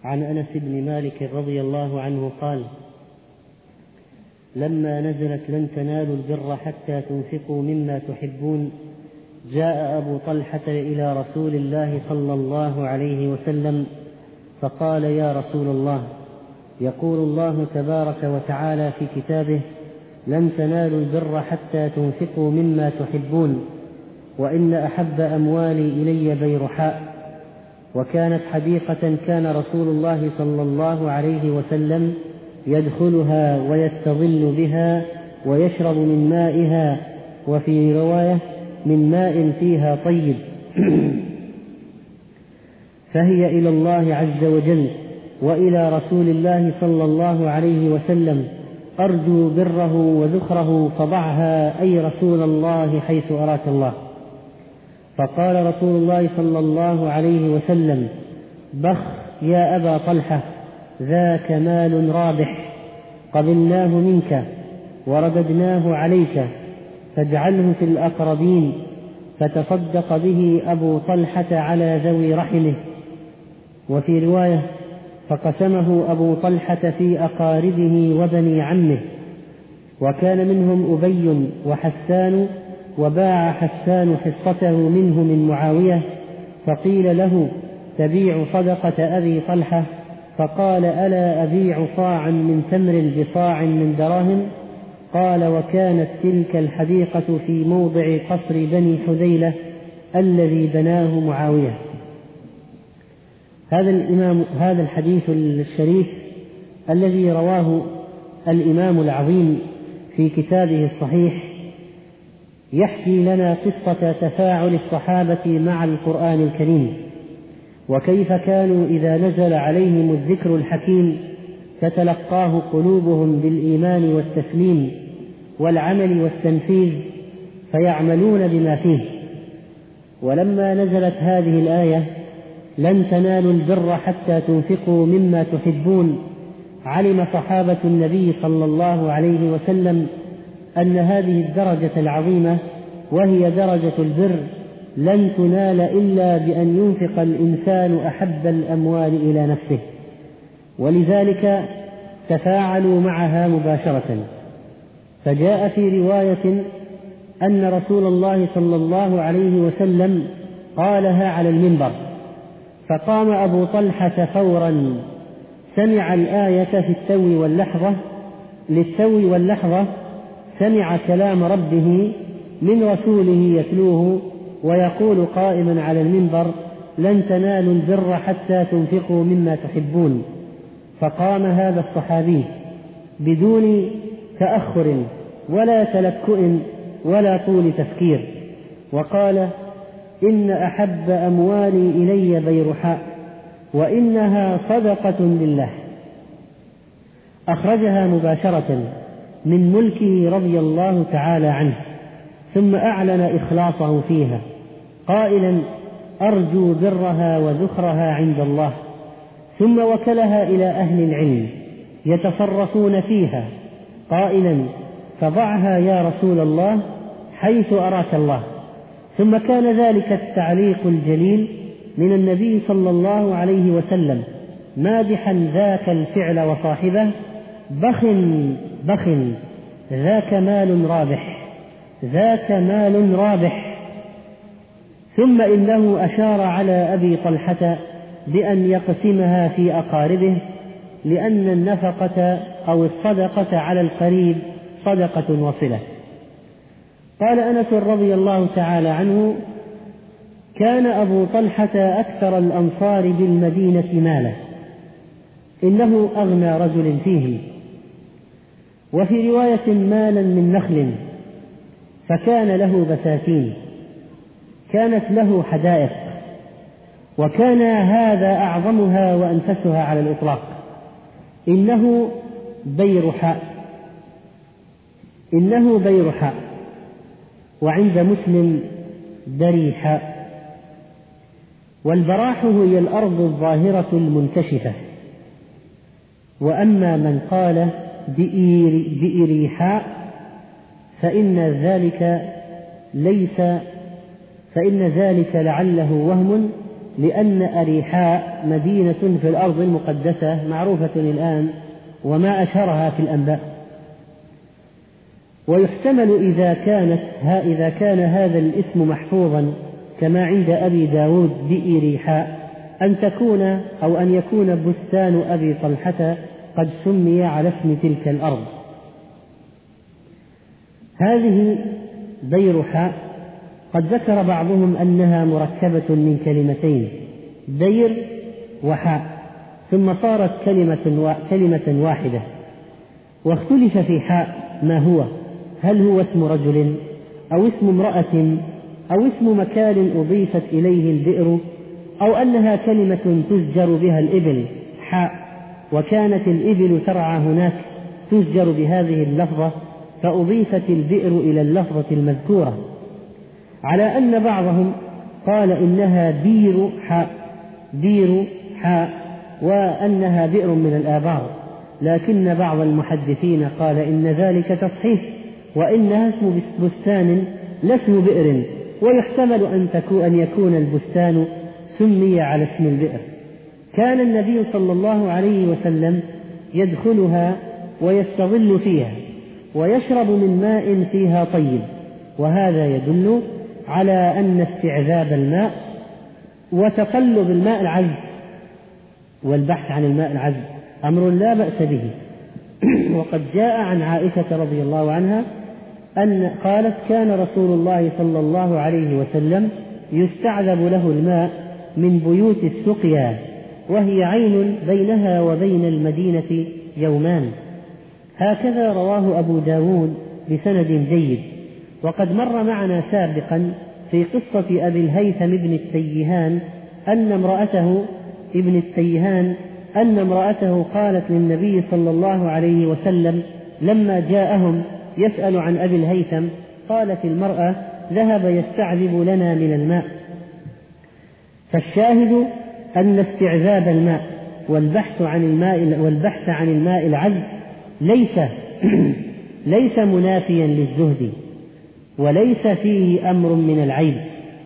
عن أنس بن مالك رضي الله عنه قال: لما نزلت لن تنالوا البر حتى تنفقوا مما تحبون، جاء أبو طلحة إلى رسول الله صلى الله عليه وسلم فقال: يا رسول الله، يقول الله تبارك وتعالى في كتابه: لن تنالوا البر حتى تنفقوا مما تحبون، وإن أحب أموالي إلي بيرحاء. وكانت حديقة كان رسول الله صلى الله عليه وسلم يدخلها ويستظل بها ويشرب من مائها، وفي رواية من ماء فيها طيب فهي إلى الله عز وجل وإلى رسول الله صلى الله عليه وسلم، أرجو بره وذخره فضعها أي رسول الله حيث أراك الله. فقال رسول الله صلى الله عليه وسلم: بخ يا أبا طلحة، ذاك مال رابح قبلناه منك ورددناه عليك، فاجعله في الأقربين. فتصدق به أبو طلحة على ذوي رحمه. وفي رواية: فقسمه أبو طلحة في أقاربه وبني عمه، وكان منهم أبي وحسان، وباع حسان حصته منه من معاوية. فقيل له: تبيع صدقة أبي طلحة؟ فقال: ألا أبيع صاعا من تمر بصاع من دراهم؟ قال: وكانت تلك الحديقة في موضع قصر بني حذيلة الذي بناه معاوية. هذا الحديث الشريف الذي رواه الإمام العظيم في كتابه الصحيح يحكي لنا قصة تفاعل الصحابة مع القرآن الكريم، وكيف كانوا إذا نزل عليهم الذكر الحكيم تتلقاه قلوبهم بالإيمان والتسليم والعمل والتنفيذ، فيعملون بما فيه. ولما نزلت هذه الآية: لن تنالوا البر حتى تنفقوا مما تحبون، علم صحابة النبي صلى الله عليه وسلم أن هذه الدرجة العظيمة، وهي درجة البر، لن تنال إلا بأن ينفق الإنسان أحب الأموال إلى نفسه، ولذلك تفاعلوا معها مباشرة. فجاء في رواية أن رسول الله صلى الله عليه وسلم قالها على المنبر، فقام أبو طلحة فورا، سمع الآية في للتو واللحظة سمع كلام ربه من رسوله يتلوه ويقول قائما على المنبر: لن تنالوا البر حتى تنفقوا مما تحبون. فقام هذا الصحابي بدون تأخر ولا تلكؤ ولا طول تفكير وقال: إن أحب أموالي إلي بيرحاء، وإنها صدقة لله. أخرجها مباشرة من ملكه رضي الله تعالى عنه، ثم أعلن إخلاصه فيها قائلا: أرجو برها وذخرها عند الله. ثم وكلها إلى أهل العلم يتصرفون فيها قائلا: فضعها يا رسول الله حيث أراك الله. ثم كان ذلك التعليق الجليل من النبي صلى الله عليه وسلم مادحا ذاك الفعل وصاحبه: بخ بخ، ذاك مال رابح، ذاك مال رابح. ثم إنه أشار على أبي طلحة بأن يقسمها في أقاربه، لأن النفقة أو الصدقة على القريب صدقة وصلة. قال أنس رضي الله تعالى عنه: كان أبو طلحة أكثر الأنصار بالمدينة مالا، إنه أغنى رجل فيهم. وفي رواية: مالا من نخل، فكان له بساتين، كانت له حدائق، وكان هذا أعظمها وأنفسها على الإطلاق. إنه بيرحاء، وعند مسلم بريحاء. والبراح هي الأرض الظاهرة المنكشفة. وأما من قال بإريحاء فإن ذلك لعله وهم، لأن أريحاء مدينة في الأرض المقدسة معروفة الآن وما أشهرها في الأنباء. ويحتمل إذا كان هذا الاسم محفوظا كما عند أبي داود بإريحاء أن يكون بستان أبي طلحة قد سمي على اسم تلك الأرض. هذه دير حاء قد ذكر بعضهم أنها مركبة من كلمتين، دير وحاء، ثم صارت كلمة واحدة. واختلف في حاء ما هو، هل هو اسم رجل أو اسم امرأة أو اسم مكان أضيفت إليه البئر، أو أنها كلمة تزجر بها الإبل حاء، وكانت الإبل ترعى هناك تزجر بهذه اللفظة فأضيفت البئر إلى اللفظة المذكورة، على أن بعضهم قال إنها دير حاء وأنها بئر من الآبار، لكن بعض المحدثين قال إن ذلك تصحيح وإنها اسم بستان لا اسم بئر، ويحتمل أن يكون البستان سمي على اسم البئر. كان النبي صلى الله عليه وسلم يدخلها ويستظل فيها ويشرب من ماء فيها طيب، وهذا يدل على أن استعذاب الماء وتقلب الماء العذب والبحث عن الماء العذب أمر لا بأس به. وقد جاء عن عائشة رضي الله عنها أن قالت كان رسول الله صلى الله عليه وسلم يستعذب له الماء من بيوت السقيا، وهي عين بينها وبين المدينة يومان. هكذا رواه أبو داود بسند جيد. وقد مر معنا سابقا في قصة أبي الهيثم ابن التيهان أن امرأته قالت للنبي صلى الله عليه وسلم لما جاءهم يسأل عن أبي الهيثم، قالت المرأة ذهب يستعذب لنا من الماء. فالشاهد أن استعذاب الماء والبحث عن الماء العذب ليس منافيا للزهد، وليس فيه أمر من العيب،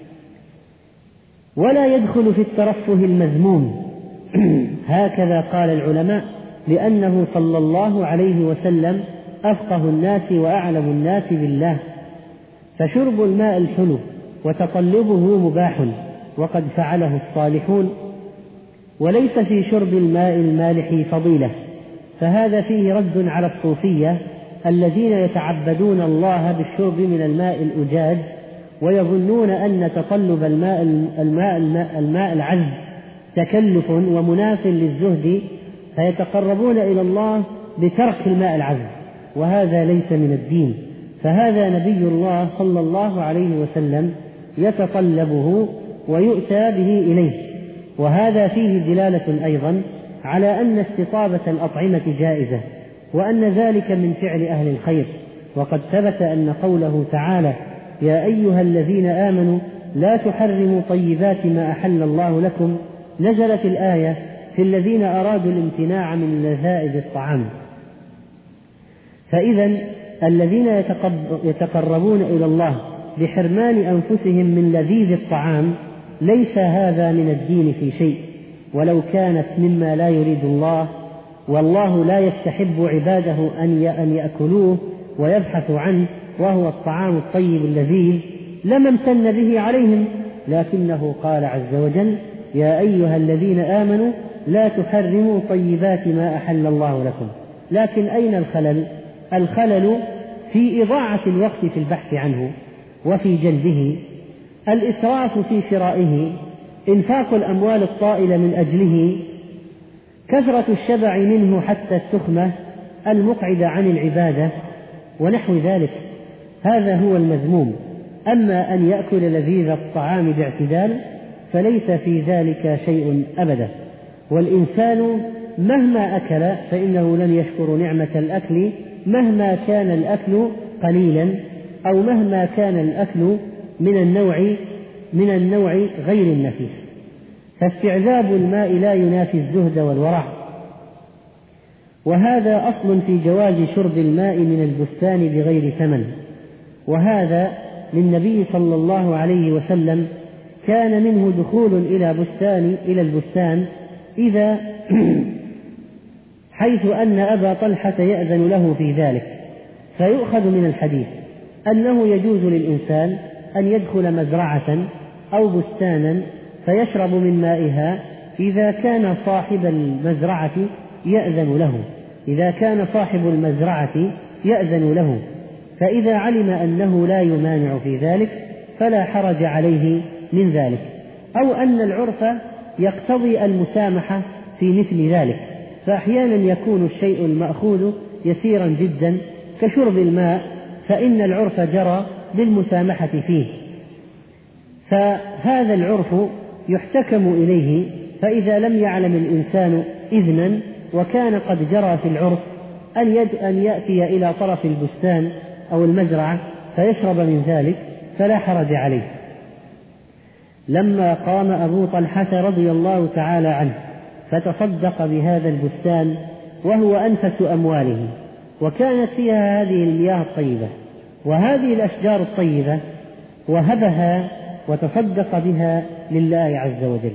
ولا يدخل في الترفه المذموم. هكذا قال العلماء، لأنه صلى الله عليه وسلم أفقه الناس وأعلم الناس بالله، فشرب الماء الحلو وتطلبه مباح وقد فعله الصالحون، وليس في شرب الماء المالح فضيلة. فهذا فيه رد على الصوفية الذين يتعبدون الله بالشرب من الماء الأجاج، ويظنون أن تطلب الماء العذب تكلف ومناف للزهد، فيتقربون إلى الله بترك الماء العذب، وهذا ليس من الدين. فهذا نبي الله صلى الله عليه وسلم يتطلبه ويؤتى به إليه. وهذا فيه دلالة أيضا على أن استطابة الأطعمة جائزة، وأن ذلك من فعل أهل الخير. وقد ثبت أن قوله تعالى يا أيها الذين آمنوا لا تحرموا طيبات ما أحل الله لكم نزلت الآية في الذين أرادوا الامتناع من لذائذ الطعام. فإذا الذين يتقربون إلى الله بحرمان أنفسهم من لذيذ الطعام ليس هذا من الدين في شيء، ولو كانت مما لا يريد الله، والله لا يستحب عباده أن يأكلوه ويبحثوا عنه، وهو الطعام الطيب اللذيذ، لما امتن به عليهم. لكنه قال عز وجل يا أيها الذين آمنوا لا تحرموا طيبات ما أحل الله لكم. لكن أين الخلل؟ الخلل في إضاعة الوقت في البحث عنه وفي جلبه، الإسراف في شرائه، إنفاق الأموال الطائلة من أجله، كثرة الشبع منه حتى التخمة المقعدة عن العبادة ونحو ذلك. هذا هو المذموم. أما أن يأكل لذيذ الطعام باعتدال فليس في ذلك شيء أبدا. والإنسان مهما أكل فإنه لن يشكر نعمة الأكل مهما كان الأكل قليلا، أو مهما كان الأكل من النوع غير النفيس. فاستعذاب الماء لا ينافي الزهد والورع. وهذا أصل في جواز شرب الماء من البستان بغير ثمن. وهذا للنبي صلى الله عليه وسلم كان منه دخول إلى البستان إذا حيث أن أبا طلحة يأذن له في ذلك، فيؤخذ من الحديث أنه يجوز للإنسان أن يدخل مزرعة أو بستانا فيشرب من مائها إذا كان صاحب المزرعة يأذن له، فإذا علم أنه لا يمانع في ذلك فلا حرج عليه من ذلك، أو أن العرف يقتضي المسامحة في مثل ذلك، فأحيانا يكون الشيء المأخوذ يسيرا جدا كشرب الماء فإن العرف جرى بالمسامحة فيه، فهذا العرف يحتكم إليه. فإذا لم يعلم الإنسان إذنا وكان قد جرى في العرف أن يأتي إلى طرف البستان أو المزرعة فيشرب من ذلك فلا حرج عليه. لما قام أبو طلحة رضي الله تعالى عنه فتصدق بهذا البستان وهو أنفس أمواله، وكانت فيها هذه المياه الطيبة وهذه الأشجار الطيبة، وهبها وتصدق بها لله عز وجل.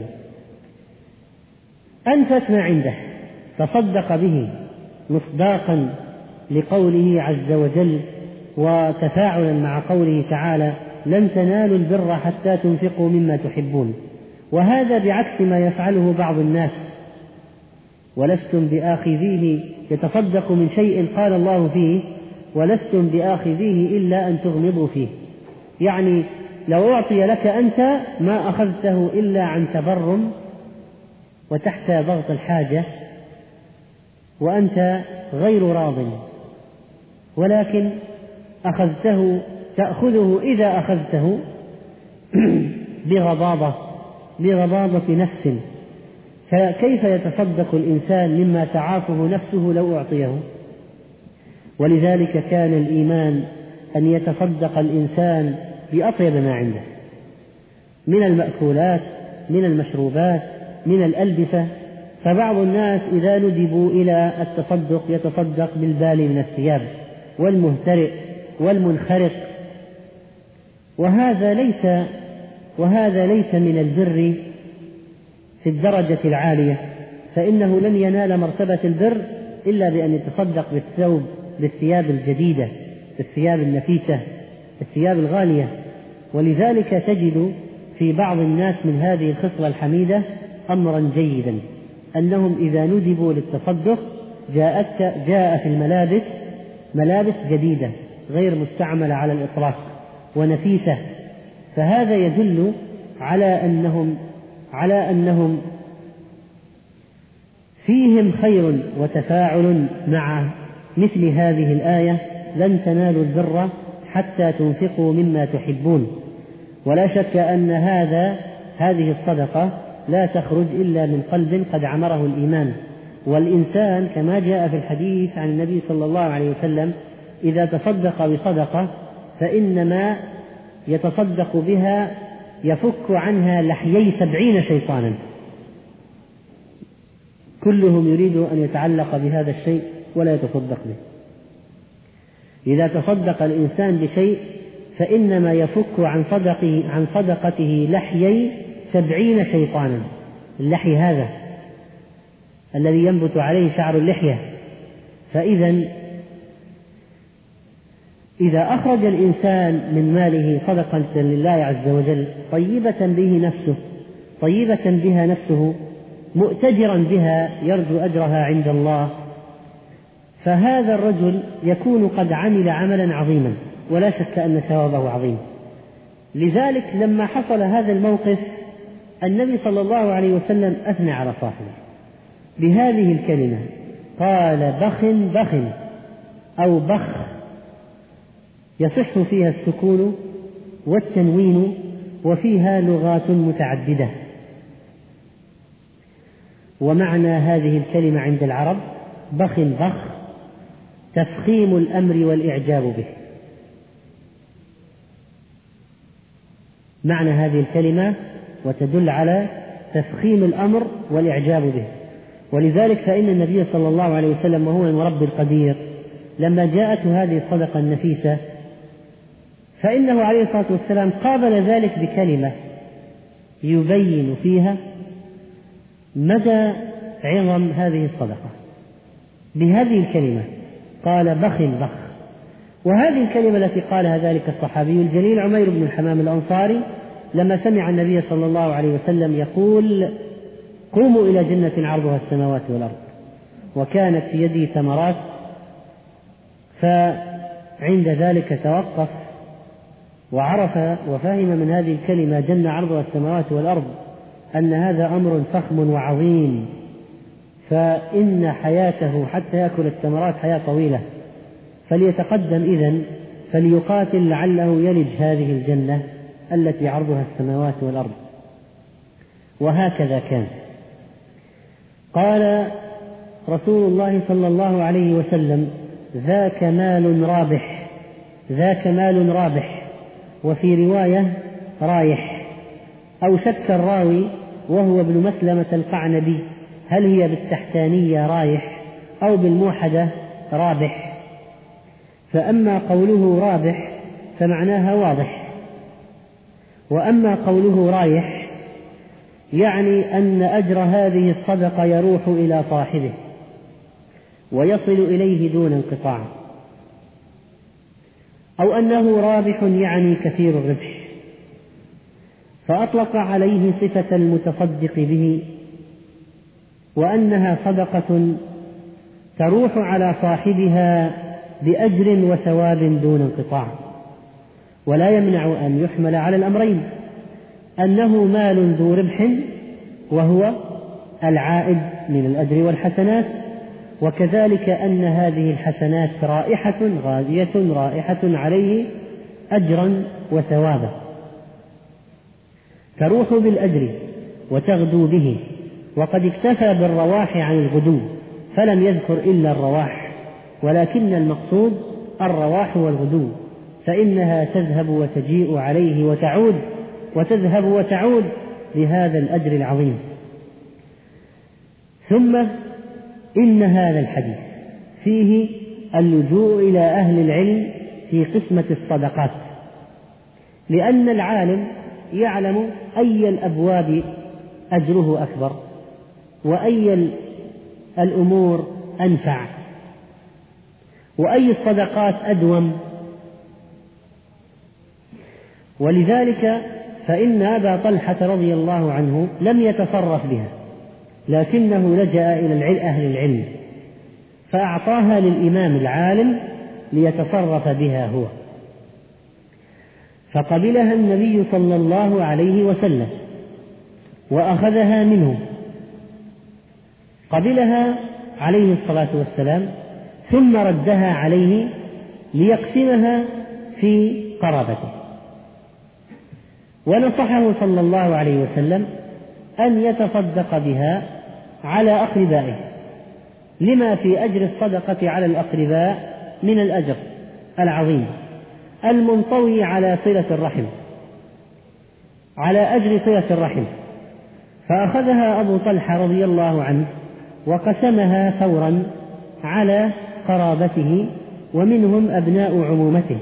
أنفس ما عنده تصدق به مصداقا لقوله عز وجل وتفاعلا مع قوله تعالى: لن تنالوا البر حتى تنفقوا مما تحبون، وهذا بعكس ما يفعله بعض الناس: ولستم بآخذيه، يتصدق من شيء قال الله فيه: ولستم بآخذيه إلا أن تغمضوا فيه، يعني لو أعطي لك أنت ما أخذته إلا عن تبرم وتحت ضغط الحاجة وأنت غير راض، ولكن تأخذه إذا أخذته بغضاضة نفس، فكيف يتصدق الإنسان مما تعافه نفسه لو أعطيه؟ ولذلك كان الإيمان أن يتصدق الإنسان بأطيب ما عنده من المأكولات، من المشروبات، من الألبسة. فبعض الناس إذا ندبوا إلى التصدق يتصدق بالبالي من الثياب والمهترئ والمنخرق، وهذا ليس من البر في الدرجة العالية، فإنه لن ينال مرتبة البر إلا بأن يتصدق بالثياب الجديدة، بالثياب النفيسة، بالثياب الغالية. ولذلك تجد في بعض الناس من هذه الخصلة الحميدة أمرا جيدا، أنهم إذا ندبوا للتصدق جاء في ملابس جديدة غير مستعملة على الإطلاق ونفيسة، فهذا يدل على أنهم فيهم خير وتفاعل مع مثل هذه الآية: لن تنالوا البر حتى تنفقوا مما تحبون. ولا شك أن هذه الصدقة لا تخرج إلا من قلب قد عمره الإيمان، والإنسان كما جاء في الحديث عن النبي صلى الله عليه وسلم: إذا تصدق بصدقة فإنما يتصدق بها يفك عنها لحيي 70 شيطانا، كلهم يريد أن يتعلق بهذا الشيء ولا يتصدق به. إذا تصدق الإنسان بشيء فإنما يفك عن صدقته لحيي 70 شيطانا، اللحي هذا الذي ينبت عليه شعر اللحية. فإذا إذا أخرج الإنسان من ماله صدقة لله عز وجل طيبة بها نفسه مؤتجرا بها يرجو أجرها عند الله، فهذا الرجل يكون قد عمل عملا عظيما ولا شك أن ثوابه عظيم. لذلك لما حصل هذا الموقف النبي صلى الله عليه وسلم أثنى على صاحبه بهذه الكلمة، قال: بخ أو بخ، يصح فيها السكون والتنوين، وفيها لغات متعددة. ومعنى هذه الكلمة عند العرب بخ تفخيم الأمر والإعجاب به. معنى هذه الكلمة وتدل على تفخيم الأمر والإعجاب به. ولذلك فإن النبي صلى الله عليه وسلم وهو المربي القدير لما جاءته هذه الصدقة النفيسة فإنه عليه الصلاة والسلام قابل ذلك بكلمة يبين فيها مدى عظم هذه الصدقة بهذه الكلمة، قال بخ بخ. وهذه الكلمة التي قالها ذلك الصحابي الجليل عمير بن الحمام الأنصاري لما سمع النبي صلى الله عليه وسلم يقول قوموا إلى جنة عرضها السماوات والأرض، وكانت في يدي ثمرات، فعند ذلك توقف وعرف وفهم من هذه الكلمة جنة عرضها السماوات والأرض أن هذا أمر فخم وعظيم، فإن حياته حتى يأكل الثمرات حياة طويلة، فليتقدم إذن فليقاتل لعله يلج هذه الجنة التي عرضها السماوات والأرض. وهكذا كان. قال رسول الله صلى الله عليه وسلم ذاك مال رابح، ذاك مال رابح، وفي رواية رايح، أو شك الراوي وهو ابن مسلمة القعنبي هل هي بالتحتانية رايح أو بالموحدة رابح، فأما قوله رابح فمعناها واضح، وأما قوله رايح يعني أن أجر هذه الصدقة يروح إلى صاحبه ويصل إليه دون انقطاع، أو أنه رابح يعني كثير الربح، فأطلق عليه صفة المتصدق به، وأنها صدقة تروح على صاحبها بأجر وثواب دون انقطاع. ولا يمنع أن يحمل على الأمرين، أنه مال ذو ربح وهو العائد من الأجر والحسنات، وكذلك أن هذه الحسنات رائحة غازية رائحة عليه أجرا وثوابا، تروح بالأجر وتغدو به. وقد اكتفى بالرواح عن الغدو فلم يذكر إلا الرواح، ولكن المقصود الرواح والغدو، فإنها تذهب وتجيء عليه وتعود، وتذهب وتعود بهذا الأجر العظيم. ثم إن هذا الحديث فيه اللجوء إلى أهل العلم في قسمة الصدقات، لأن العالم يعلم أي الأبواب أجره أكبر وأي الأمور أنفع وأي الصدقات أدوم. ولذلك فإن أبا طلحة رضي الله عنه لم يتصرف بها، لكنه لجأ إلى أهل العلم فأعطاها للإمام العالم ليتصرف بها هو، فقبلها النبي صلى الله عليه وسلم وأخذها منه، قبلها عليه الصلاة والسلام ثم ردها عليه ليقسمها في قرابته، ونصحه صلى الله عليه وسلم أن يتصدق بها على أقربائه، لما في أجر الصدقة على الأقرباء من الأجر العظيم المنطوي على صلة الرحم، على أجر صلة الرحم. فأخذها أبو طلحة رضي الله عنه وقسمها فورا على قرابته ومنهم أبناء عمومته.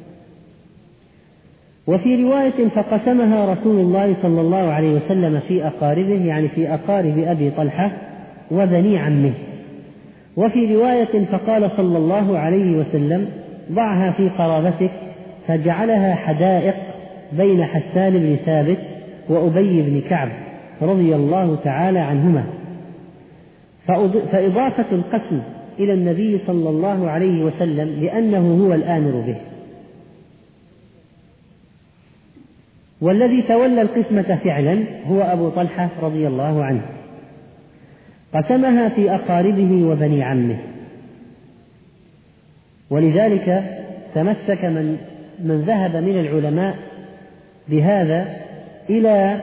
وفي رواية فقسمها رسول الله صلى الله عليه وسلم في أقاربه، يعني في أقارب أبي طلحة وبني عمه. وفي رواية فقال صلى الله عليه وسلم ضعها في قرابتك، فجعلها حدائق بين حسان بن ثابت وأبي بن كعب رضي الله تعالى عنهما. فإضافة القسم إلى النبي صلى الله عليه وسلم لأنه هو الآمر به، والذي تولى القسمة فعلا هو أبو طلحة رضي الله عنه، قسمها في أقاربه وبني عمه. ولذلك تمسك من ذهب من العلماء بهذا إلى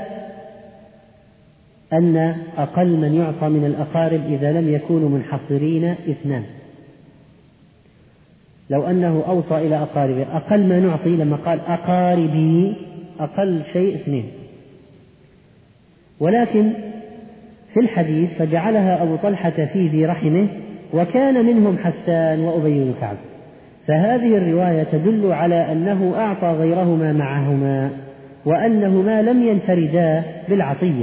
أن أقل من يعطى من الأقارب إذا لم يكونوا منحصرين 2. لو أنه أوصى إلى أقاربه أقل ما نعطي لما قال أقاربي أقل شيء 2، ولكن في الحديث فجعلها أبو طلحة في ذي رحمه وكان منهم حسان وأبي بن كعب، فهذه الرواية تدل على أنه أعطى غيرهما معهما، وأنهما لم ينفردا بالعطية.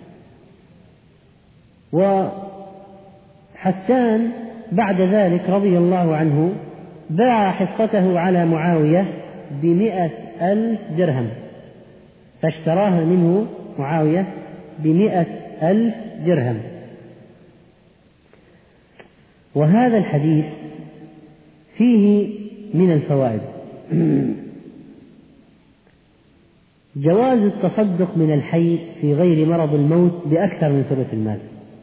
وحسان بعد ذلك رضي الله عنه باع حصته على معاوية ب100,000 درهم، فاشتراها منه معاوية ب100,000 درهم. وهذا الحديث فيه من الفوائد جواز التصدق من الحي في غير مرض الموت بأكثر من ثلث المال،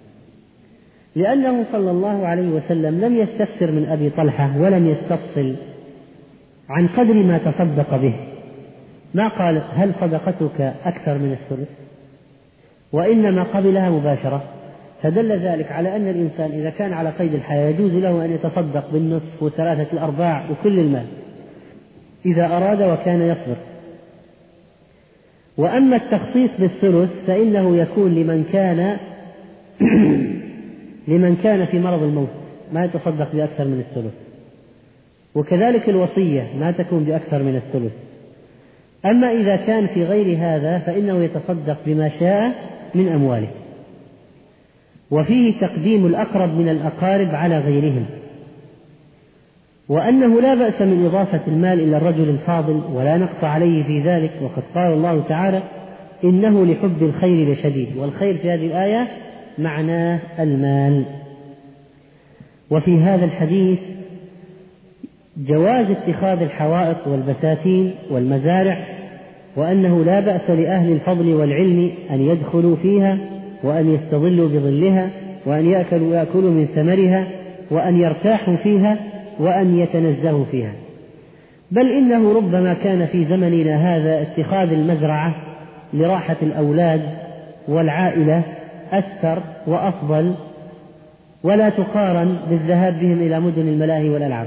لأنه صلى الله عليه وسلم لم يستفسر من أبي طلحة ولم يستفصل عن قدر ما تصدق به، ما قال هل صدقتك أكثر من الثلث، وإنما قبلها مباشرة. فدل ذلك على أن الإنسان إذا كان على قيد الحياة يجوز له أن يتصدق بالنصف و3/4 وكل المال إذا أراد وكان يصبر. وأما التخصيص بالثلث فإنه يكون لمن كان في مرض الموت ما يتصدق بأكثر من الثلث، وكذلك الوصية ما تكون بأكثر من الثلث. أما إذا كان في غير هذا فإنه يتصدق بما شاء من أمواله. وفيه تقديم الأقرب من الأقارب على غيرهم، وأنه لا بأس من إضافة المال إلى الرجل الفاضل ولا نقص عليه في ذلك، وقد قال الله تعالى إنه لحب الخير لشديد، والخير في هذه الآية معناه المال. وفي هذا الحديث جواز اتخاذ الحوائط والبساتين والمزارع، وأنه لا بأس لأهل الفضل والعلم أن يدخلوا فيها وأن يستظلوا بظلها وأن يأكلوا من ثمرها وأن يرتاحوا فيها وأن يتنزهوا فيها. بل إنه ربما كان في زمننا هذا اتخاذ المزرعة لراحة الأولاد والعائلة أستر وأفضل، ولا تقارن بالذهاب بهم إلى مدن الملاهي والألعاب،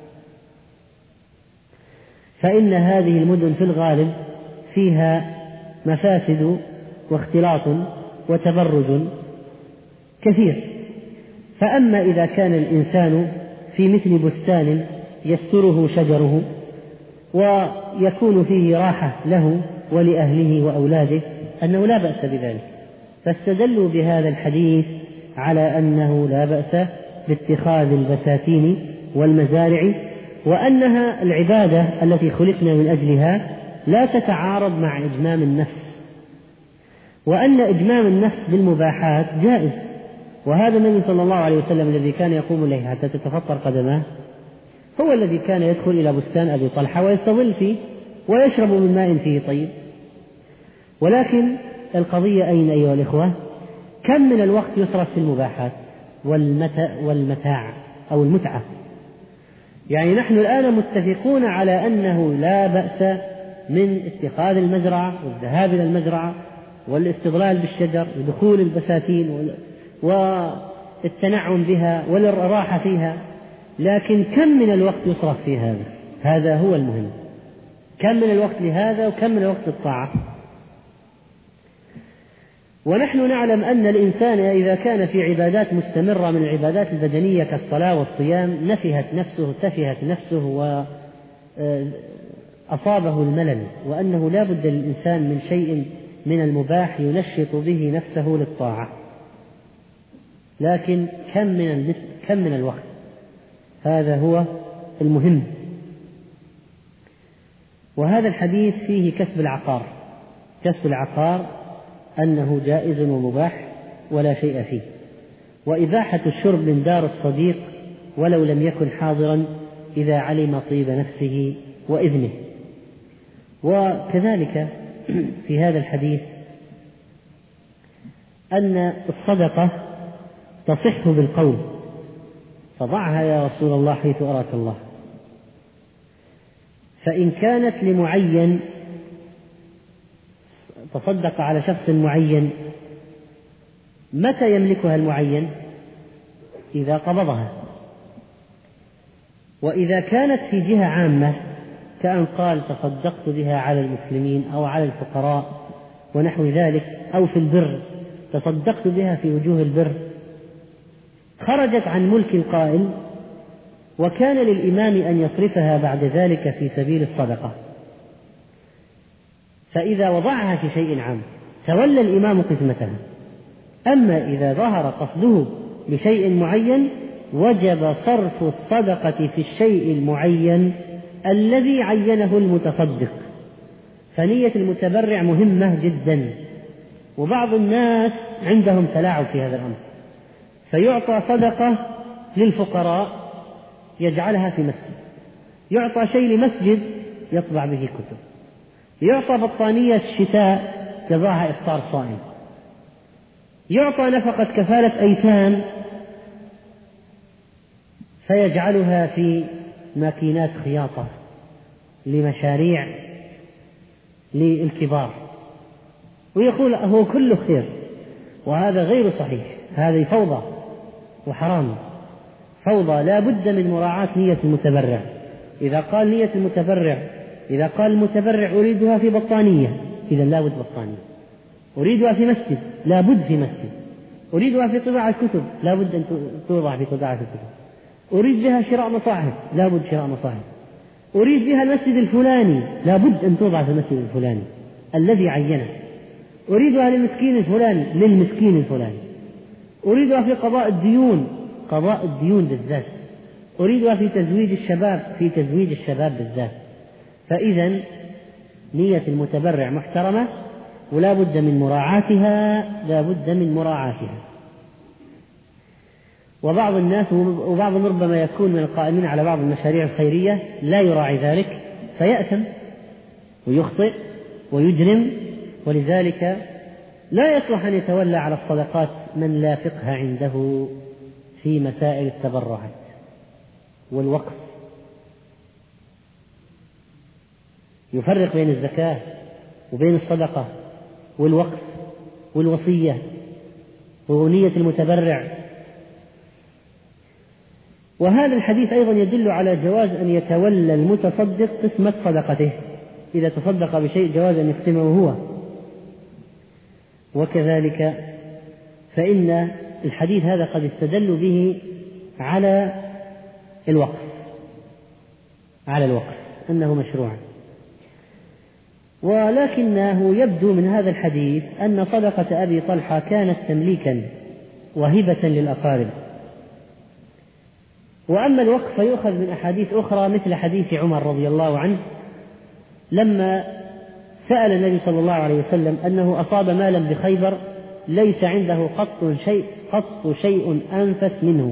فإن هذه المدن في الغالب فيها مفاسد واختلاط وتبرج كثير. فأما إذا كان الإنسان في مثل بستان يستره شجره ويكون فيه راحة له ولأهله وأولاده أنه لا بأس بذلك، فاستدلوا بهذا الحديث على أنه لا بأس باتخاذ البساتين والمزارع، وأنها العبادة التي خلقنا من أجلها لا تتعارض مع إجمام النفس، وأن إجمام النفس بالمباحات جائز. وهذا النبي صلى الله عليه وسلم الذي كان يقوم الليل حتى تتفطر قدماه هو الذي كان يدخل إلى بستان أبي طلحة ويستظل فيه ويشرب من ماء فيه طيب. ولكن القضية أين أيها الإخوة؟ كم من الوقت يصرف في المباحات والمتاع أو المتعة؟ يعني نحن الآن متفقون على أنه لا بأس من اتخاذ المزرعة والذهاب إلى المزرعة والاستظلال بالشجر ودخول البساتين والتنعم بها والراحة فيها، لكن كم من الوقت يصرف في هذا؟ هذا هو المهم، كم من الوقت لهذا وكم من الوقت للطاعة. ونحن نعلم أن الإنسان إذا كان في عبادات مستمرة من العبادات البدنية كالصلاة والصيام تفهت نفسه وأصابه الملل، وأنه لا بد للإنسان من شيء من المباح ينشط به نفسه للطاعة. لكن كم من الوقت؟ هذا هو المهم. وهذا الحديث فيه كسب العقار أنه جائز ومباح ولا شيء فيه، وإباحة الشرب من دار الصديق ولو لم يكن حاضرا إذا علم طيب نفسه وإذنه. وكذلك في هذا الحديث أن الصدقة تصح بالقول فضعها يا رسول الله حيث أراك الله. فإن كانت لمعين تصدق على شخص معين، متى يملكها المعين؟ إذا قبضها. وإذا كانت في جهة عامة كأن قال تصدقت بها على المسلمين أو على الفقراء ونحو ذلك، أو في البر تصدقت بها في وجوه البر، خرجت عن ملك القائل، وكان للإمام أن يصرفها بعد ذلك في سبيل الصدقة. فإذا وضعها في شيء عام تولى الإمام قسمتها. أما إذا ظهر قصده بشيء معين وجب صرف الصدقة في الشيء المعين الذي عينه المتصدق. فنية المتبرع مهمة جدا، وبعض الناس عندهم تلاعب في هذا الأمر، فيعطى صدقة للفقراء يجعلها في مسجد، يعطى شيء لمسجد يطبع به كتب، يعطى بطانية الشتاء يضعها إفطار صائم، يعطى نفقة كفالة أيتام فيجعلها في ماكينات خياطة لمشاريع للكبار، ويقول هو كله خير. وهذا غير صحيح، هذه فوضى وحرام، فوضى. لا بد من مراعاة نية المتبرع. إذا قال نية المتبرع، إذا قال المتبرع أريدها في بطانية، إذا لا بد بطانية. أريدها في مسجد، لا بد في مسجد. أريدها في طباعة الكتب، لا بد أن توضع في طباعة الكتب. أريد بها شراء مصاحف، لا بد شراء مصاحف. أريد بها المسجد الفلاني، لا بد أن توضع في المسجد الفلاني الذي عينه. أريدها للمسكين الفلاني، للمسكين الفلاني. أريدها في قضاء الديون، قضاء الديون بالذات. أريدها في تزويج الشباب، في تزويج الشباب بالذات. فإذا نية المتبرع محترمة ولا بد من مراعاتها، لا بد من مراعاتها. وبعض الناس وبعض ربما يكون من القائمين على بعض المشاريع الخيرية لا يراعي ذلك فيأثم ويخطئ ويجرم، ولذلك لا يصلح أن يتولى على الصدقات من لا فقه عنده في مسائل التبرعات والوقف. يفرق بين الزكاة وبين الصدقة والوقف والوصية ونية المتبرع. وهذا الحديث أيضا يدل على جواز أن يتولى المتصدق قسمة صدقته، إذا تصدق بشيء جواز أن يقسمه هو. وكذلك فإن الحديث هذا قد استدل به على الوقف، على الوقف أنه مشروع. ولكنه يبدو من هذا الحديث أن صدقة أبي طلحة كانت تمليكا وهبة للأقارب. وأما الوقف فيؤخذ من أحاديث أخرى مثل حديث عمر رضي الله عنه لما سأل النبي صلى الله عليه وسلم أنه أصاب مالا بخيبر ليس عنده قط شيء أنفس منه،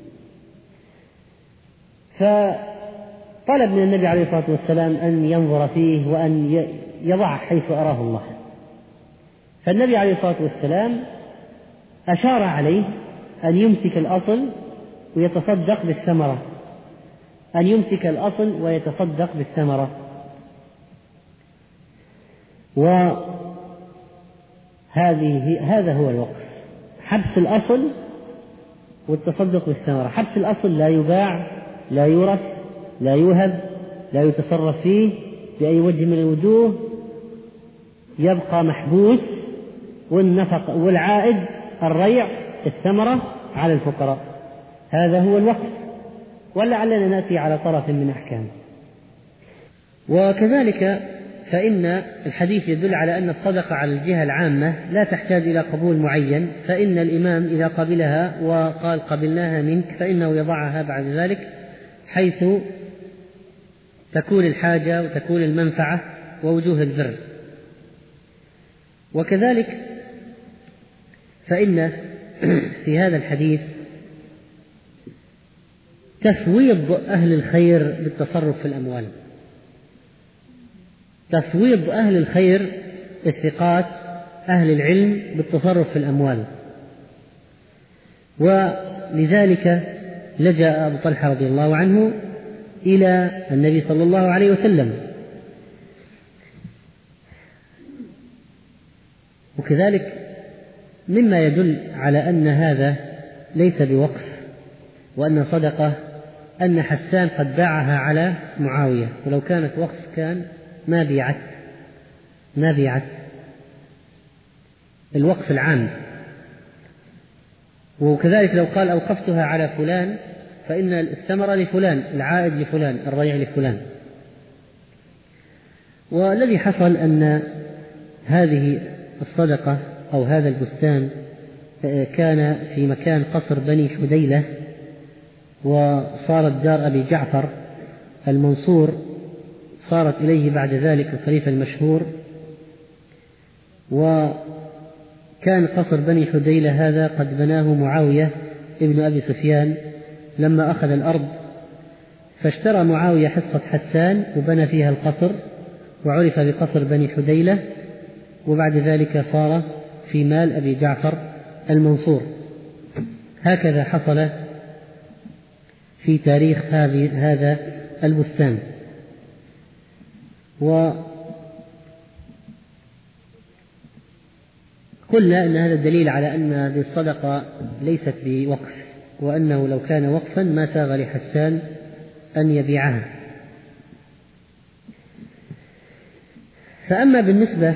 فطلب من النبي عليه الصلاة والسلام أن ينظر فيه وأن يضع حيث أراه الله. فالنبي عليه الصلاة والسلام أشار عليه أن يمسك الأصل ويتصدق بالثمرة، أن يمسك الأصل ويتصدق بالثمرة. هذا هو الوقف، حبس الأصل والتصدق بالثمرة. حبس الأصل لا يباع، لا يورث، لا يوهب، لا يتصرف فيه بأي وجه من الوجوه، يبقى محبوس، والنفق والعائد الريع الثمرة على الفقراء. هذا هو الوقف، ولعلنا نأتي على طرف من أحكامه. وكذلك فإن الحديث يدل على أن الصدقة على الجهة العامة لا تحتاج إلى قبول معين، فإن الإمام إذا قبلها وقال قبلناها منك فإنه يضعها بعد ذلك حيث تكون الحاجة وتكون المنفعة ووجوه البر. وكذلك فإن في هذا الحديث تفويض أهل الخير بالتصرف في الأموال، تفويض أهل الخير الثقات أهل العلم بالتصرف في الأموال. ولذلك لجأ أبو طلحة رضي الله عنه إلى النبي صلى الله عليه وسلم. وكذلك مما يدل على أن هذا ليس بوقف وأن صدقة أن حسان قد باعها على معاوية، ولو كانت وقف كان ما بيعت الوقف العام. وكذلك لو قال أوقفتها على فلان فإن الثمرة لفلان، العائد لفلان، الريع لفلان. والذي حصل أن هذه الصدقة أو هذا البستان كان في مكان قصر بني حديلة، وصارت دار أبي جعفر المنصور صارت إليه بعد ذلك الخليفة المشهور. وكان قصر بني حديلة هذا قد بناه معاوية ابن أبي سفيان لما أخذ الأرض، فاشترى معاوية حصة حسان وبنى فيها القصر وعرف بقصر بني حديلة، وبعد ذلك صار في مال أبي جعفر المنصور. هكذا حصل في تاريخ هذا البستان. وقلنا أن هذا الدليل على أن هذه الصدقة ليست بوقف، وأنه لو كان وقفا ما ساغ لحسان أن يبيعها. فأما بالنسبة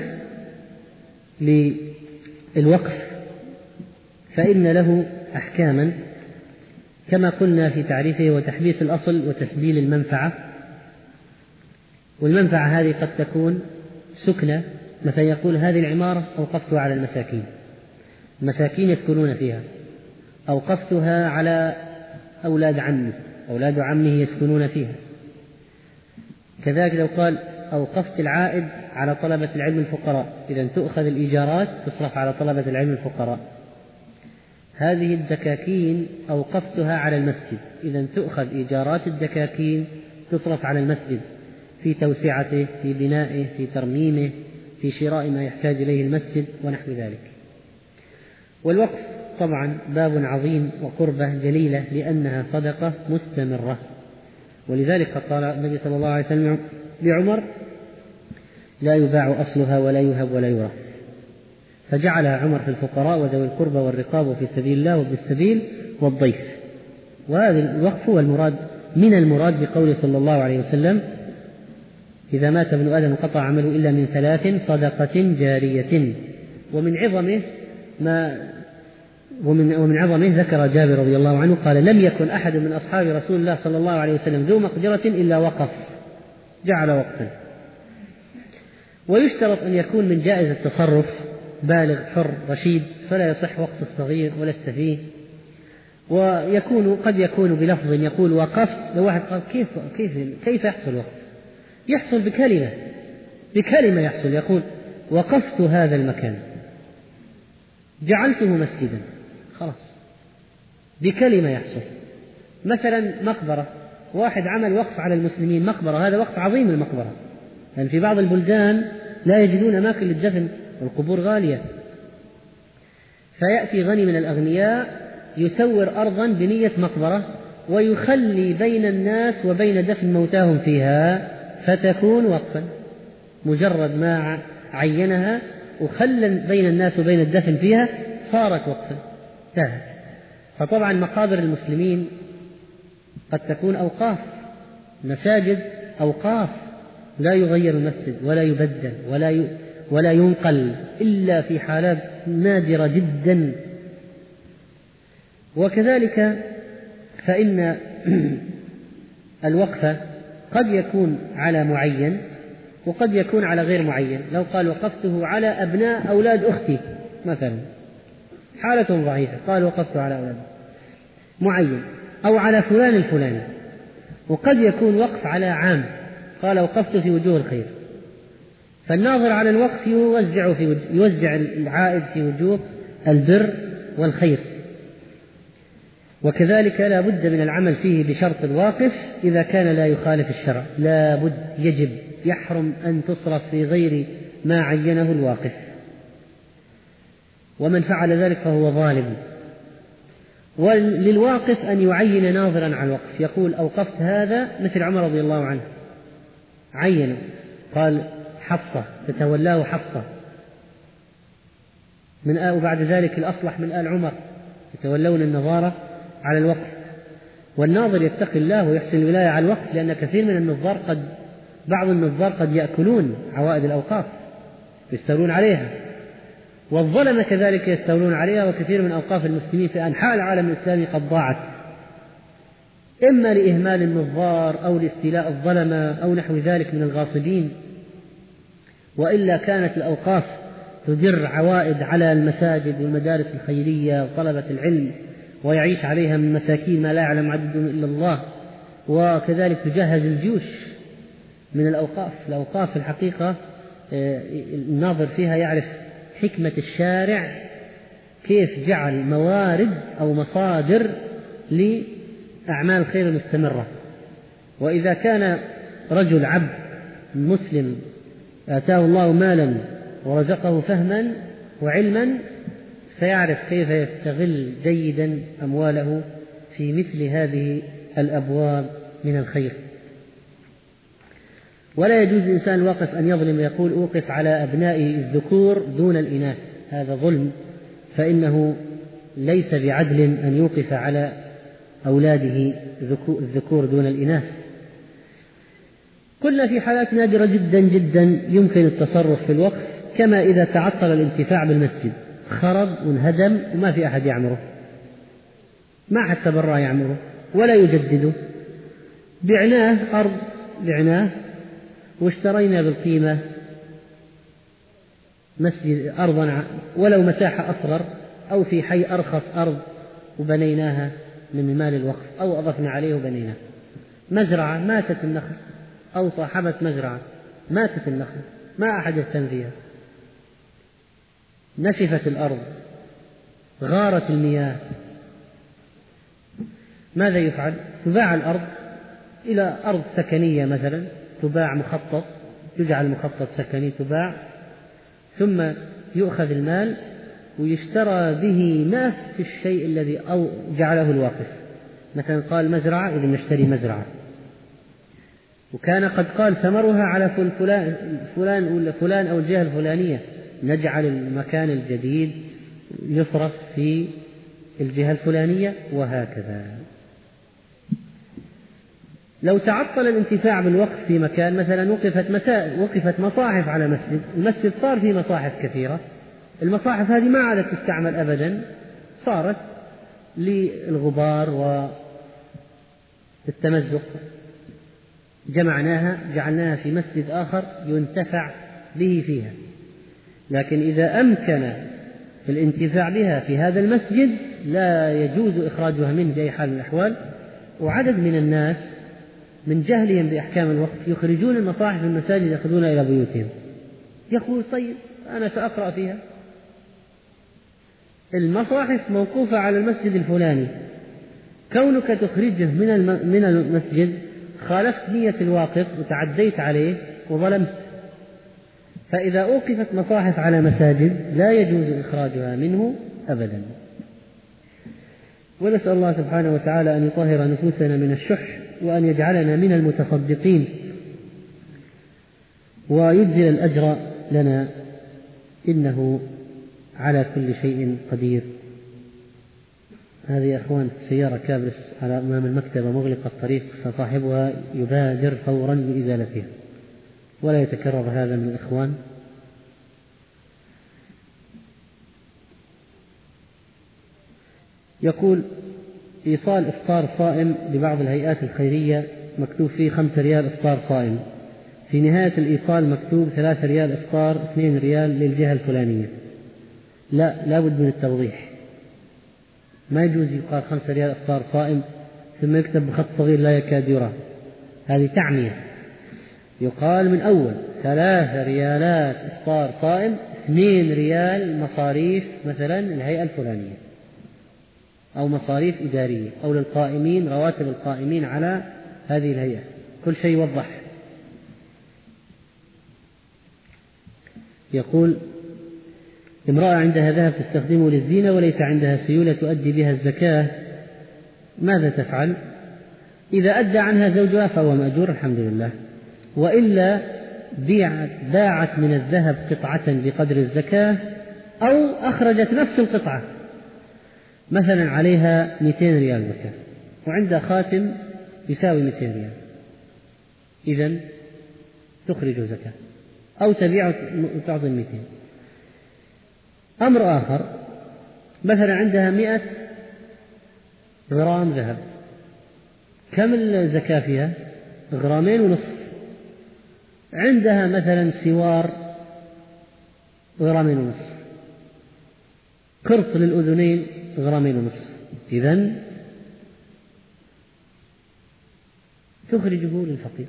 للوقف فإن له أحكاما كما قلنا في تعريفه: وتحبيس الأصل وتسبيل المنفعة. والمنفعة هذه قد تكون سكنة، مثلا يقول هذه العمارة أوقفتها على المساكين يسكنون فيها، أوقفتها على أولاد عمي، أولاد عمه يسكنون فيها. كذلك لو قال أوقفت العائد على طلبة العلم الفقراء، إذن تؤخذ الإيجارات تصرف على طلبة العلم الفقراء. هذه الدكاكين أوقفتها على المسجد، إذن تؤخذ إيجارات الدكاكين تصرف على المسجد في توسعته، في بنائه، في ترميمه، في شراء ما يحتاج إليه المسجد ونحو ذلك. والوقف طبعا باب عظيم وقربة جليلة لأنها صدقة مستمرة، ولذلك قال النبي صلى الله عليه وسلم لعمر: لا يباع أصلها ولا يهب ولا يورث. فجعلها عمر في الفقراء وذوي القربى والرقاب وفي سبيل الله وابن السبيل والضيف. وهذا الوقف هو المراد بقوله صلى الله عليه وسلم: إذا مات ابن آدم انقطع عمله إلا من 3: صدقة جارية. ومن عظمه ذكر جابر رضي الله عنه قال: لم يكن أحد من أصحاب رسول الله صلى الله عليه وسلم ذو مقدرة إلا وقف، جعل وقفا. ويشترط أن يكون من جائز التصرف، بالغ حر رشيد، فلا يصح وقف الصغير ولا السفيه. قد يكون بلفظ يقول وقفت، لو واحد قال كيف يحصل وقف؟ يحصل بكلمة يحصل، يقول وقفت هذا المكان، جعلته مسجدا، خلاص بكلمة يحصل. مثلا مقبرة، واحد عمل وقف على المسلمين مقبرة، هذا وقف عظيم المقبرة، لأن يعني في بعض البلدان لا يجدون أماكن للدفن والقبور غالية، فيأتي غني من الأغنياء يسور أرضا بنية مقبرة ويخلي بين الناس وبين دفن موتاهم فيها، فتكون وقفا. مجرد ما عينها وخلى بين الناس وبين الدفن فيها صارت وقفا، انتهت. فطبعا مقابر المسلمين قد تكون أوقاف، مساجد أوقاف، لا يغير المسجد ولا يبدل ولا ينقل إلا في حالات نادرة جدا. وكذلك فإن الوقف قد يكون على معين وقد يكون على غير معين. لو قال وقفته على أبناء أولاد أختي مثلا، حالة ضعيفة، قال وقفته على أولاد معين، أو على فلان الفلاني. وقد يكون وقف على عام، قال وقفت في وجوه الخير، فالناظر على الوقف يوزع العائد في وجوه البر والخير. وكذلك لا بد من العمل فيه بشرط الواقف إذا كان لا يخالف الشرع، لا بد، يجب، يحرم أن تصرف في غير ما عينه الواقف، ومن فعل ذلك فهو ظالم. وللواقف أن يعين ناظرا على الوقف، يقول أوقفت هذا، مثل عمر رضي الله عنه عين، قال حفصة تتولاه حفصة، وبعد ذلك الأصلح من آل عمر يتولون النظارة على الوقف. والناظر يتقي الله ويحسن الولاية على الوقف، لأن كثير من النظار بعض النظار قد يأكلون عوائد الأوقاف يستولون عليها، والظلمة كذلك يستولون عليها. وكثير من أوقاف المسلمين في أنحاء العالم الإسلامي قد ضاعت، إما لإهمال النظار أو لاستيلاء الظلمة أو نحو ذلك من الغاصبين، وإلا كانت الأوقاف تدر عوائد على المساجد والمدارس الخيرية وطلبة العلم، ويعيش عليها من مساكين ما لا يعلم عددهم إلا الله. وكذلك تجهز الجيوش من الأوقاف في الحقيقة الناظر فيها يعرف حكمة الشارع، كيف جعل موارد أو مصادر لأعمال خير مستمرة. وإذا كان رجل عبد مسلم آتاه الله مالا ورزقه فهما وعلما، فيعرف كيف يستغل جيدا أمواله في مثل هذه الأبواب من الخير. ولا يجوز للإنسان الواقف أن يظلم ويقول أوقف على أبنائي الذكور دون الإناث، هذا ظلم، فإنه ليس بعدل أن يوقف على أولاده الذكور دون الإناث. قلنا في حالات نادرة جدا جدا يمكن التصرف في الوقف، كما إذا تعطل الانتفاع بالمسجد، خرب وانهدم وما في أحد يعمره، ما حد تبرع يعمره ولا يجدده، بعناه واشترينا بالقيمة مسجد أرضا ولو مساحة أصغر أو في حي أرخص أرض وبنيناها من مال الوقف أو أضفنا عليه وبنيناه. مزرعة ماتت النخل أو صاحبة مزرعة ماتت النخل، ما أحد يهتم فيها، نشفت الأرض، غارت المياه، ماذا يفعل؟ تباع الأرض إلى أرض سكنية مثلا، تباع مخطط، يجعل مخطط سكني تباع، ثم يؤخذ المال ويشترى به نفس الشيء الذي أو جعله الواقف. مثلا قال مزرعة، إذا نشتري مزرعة، وكان قد قال ثمرها على فلان أو الجهة الفلانية، نجعل المكان الجديد يصرف في الجهة الفلانية، وهكذا. لو تعطل الانتفاع بالوقف في مكان، مثلا وقفت مصاحف على مسجد، المسجد صار فيه مصاحف كثيرة، المصاحف هذه ما عادت تستعمل أبدا، صارت للغبار والتمزق، جعلناها في مسجد آخر ينتفع به فيها. لكن إذا أمكن الانتفاع بها في هذا المسجد لا يجوز إخراجها منه بأي حال من الأحوال. وعدد من الناس من جهلهم بأحكام الوقف يخرجون المصاحف من المساجد يأخذونها إلى بيوتهم، يقول طيب أنا سأقرأ فيها، المصاحف موقوفة على المسجد الفلاني، كونك تخرجه من المسجد خالفت نية الواقف وتعديت عليه وظلمت. فإذا أوقفت مصاحف على مساجد لا يجوز إخراجها منه أبدا. ونسأل الله سبحانه وتعالى أن يطهر نفوسنا من الشح، وأن يجعلنا من المتصدقين، ويجزل الأجر لنا، إنه على كل شيء قدير. هذه يا أخوان السيارة كابرس على أمام المكتبة مغلقة الطريق، فصاحبها يبادر فورا بإزالتها، ولا يتكرر هذا من الإخوان. يقول إيصال إفطار صائم لبعض الهيئات الخيرية مكتوب فيه 5 ريال إفطار صائم، في نهاية الإيصال مكتوب 3 ريال إفطار 2 ريال للجهة الفلانية. لا بد من التوضيح، ما يجوز يقال 5 ريال إفطار صائم ثم يكتب بخط صغير لا يكاد يرى، هذه تعمية. يقال من أول 3 ريالات إفطار صائم 2 ريال مصاريف مثلا الهيئة الفلانية، أو مصاريف إدارية، أو للقائمين رواتب القائمين على هذه الهيئة، كل شيء يوضح. يقول امرأة عندها ذهب تستخدمه للزينة وليس عندها سيولة تؤدي بها الزكاة، ماذا تفعل؟ إذا أدى عنها زوجها فهو مأجور الحمد لله، وإلا باعت من الذهب قطعة بقدر الزكاة، أو أخرجت نفس القطعة مثلا عليها 200 ريال زكاة وعندها خاتم يساوي 200 ريال، إذن تخرج زكاة، أو تبيع وتعطي 200. أمر آخر، مثلا عندها 100 غرام ذهب، كم الزكاة فيها؟ 2.5 غرام. عندها مثلا سوار غرامين ونصف، قرط للأذنين غرامين ونصف، إذن تخرجه للفقير.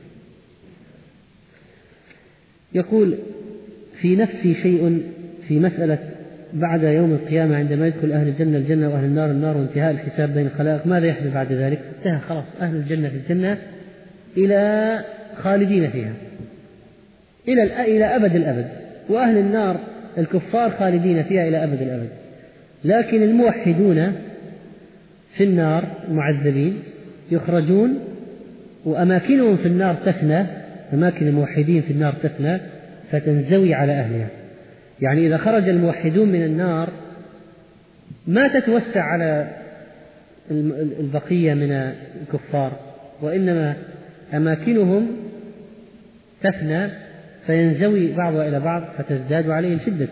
يقول في نفسي شيء في مسألة بعد يوم القيامة عندما يدخل أهل الجنة الجنة وأهل النار النار وانتهاء الحساب بين الخلائق، ماذا يحدث بعد ذلك؟ انتهى خلاص، أهل الجنة في الجنة إلى خالدين فيها إلى أبد الأبد، وأهل النار الكفار خالدين فيها إلى أبد الأبد. لكن الموحدون في النار معذبين يخرجون، وأماكنهم في النار تفنى، أماكن الموحدين في النار تفنى فتنزوي على أهلها. يعني إذا خرج الموحدون من النار ما تتوسع على البقية من الكفار، وإنما أماكنهم تفنى فينزوي بعضها إلى بعض فتزداد عليهم شدة.